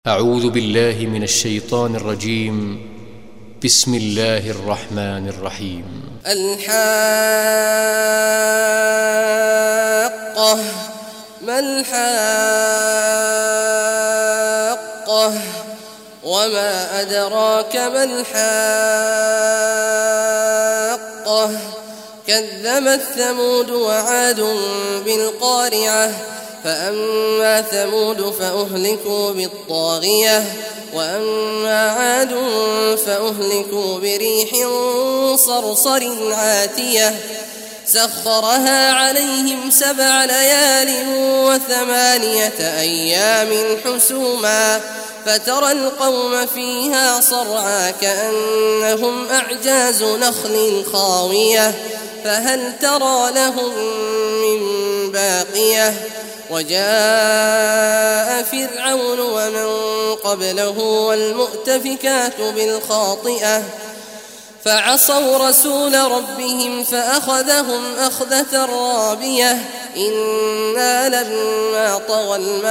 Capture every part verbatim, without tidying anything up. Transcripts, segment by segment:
أعوذ بالله من الشيطان الرجيم. بسم الله الرحمن الرحيم. الحاقة. ما الحاقة وما أدراك ما الحاقة. كذبت ثمود وعاد بالقارعة. فأما ثمود فأهلكوا بالطاغية وأما عاد فأهلكوا بريح صرصر عاتية سخرها عليهم سبع ليال وثمانية أيام حسوما فترى القوم فيها صرعى كأنهم أعجاز نخل خاوية فهل ترى لهم من باقية. وجاء فرعون ومن قبله والمؤتفكات بالخاطئة فعصوا رسول ربهم فأخذهم أخذة رابية. إنا لما طغى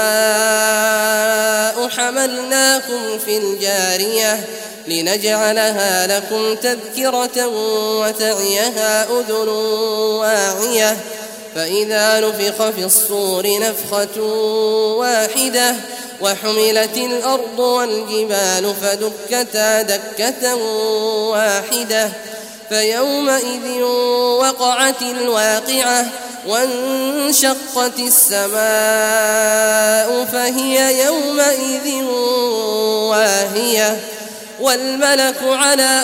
الماء حملناكم في الجارية لنجعلها لكم تذكرة وتعيها أذن واعية. فإذا نفخ في الصور نفخة واحدة وحملت الأرض والجبال فدكتا دكة واحدة فيومئذ وقعت الواقعة وانشقت السماء فهي يومئذ واهية والملك على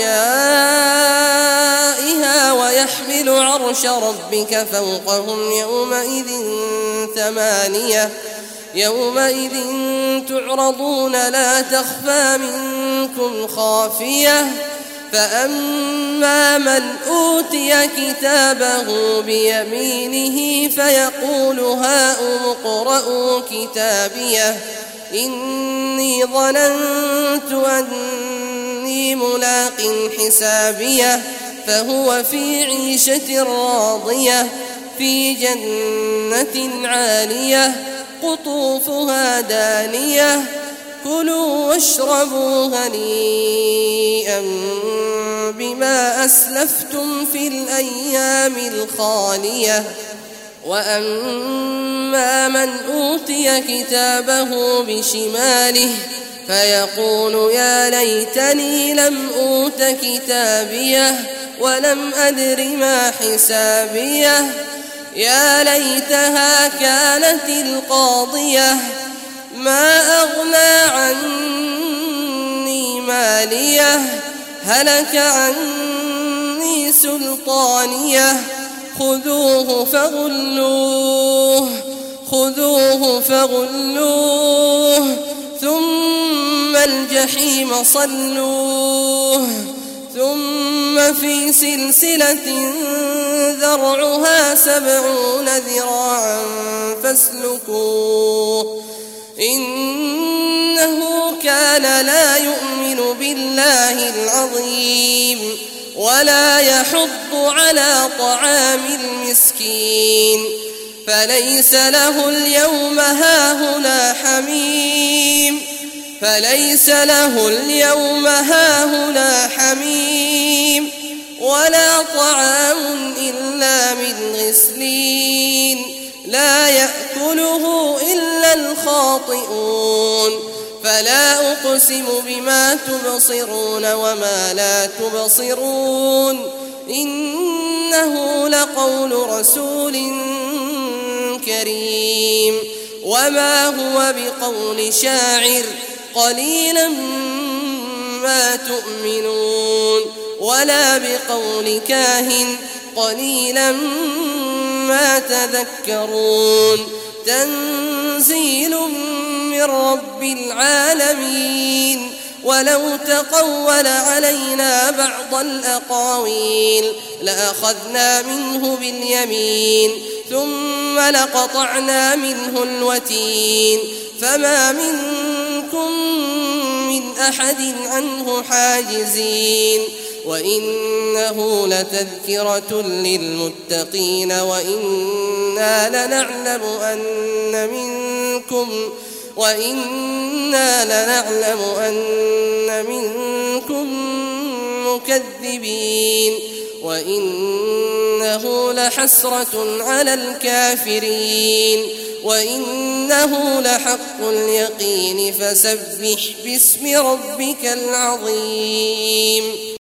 أرجائها ويحمل عرش ربك فوقهم يومئذ ثمانية. يومئذ تعرضون لا تخفى منكم خافية. فأما من أوتي كتابه بيمينه فيقول هاؤم اقرءوا كتابيه إني ظننت أني ملاق حسابيه فهو في عيشة راضية في جنة عالية قطوفها دانية كلوا واشربوا هنيئا بما أسلفتم في الأيام الخالية. وأما من أوتي كتابه بشماله فيقول يا ليتني لم أوت كتابيه ولم أدر ما حسابيه يا ليتها كانت القاضية ما أغنى عني ماليه هلك عني سلطانيه خذوه فغلوه خذوه فغلوه ثم الجحيم صلوه ثم في سلسلة ذرعها سبعون ذراعا فاسلكوه إنه كان لا يؤمن بالله العظيم ولا يحض على طعام المسكين فليس له اليوم هاهنا حميم فليس له اليوم هاهنا حميم ولا طعام إلا من غسلين لا يأكله إلا الخاطئون. فلا أقسم بما تبصرون وما لا تبصرون إنه لقول رسول كريم وما هو بقول شاعر قليلا ما تؤمنون ولا بقول كاهن قليلا ما تذكرون تنزيل من رب العالمين. ولو تقول علينا بعض الأقاويل لأخذنا منه باليمين ثم لقطعنا منه الوتين فما منكم من أحد عنه حاجزين. وإنه لتذكرة للمتقين وإنا لنعلم أن منكم وإنا لنعلم أن منكم مكذبين وإنه لحسرة على الكافرين وإنه لحق اليقين فسبح باسم ربك العظيم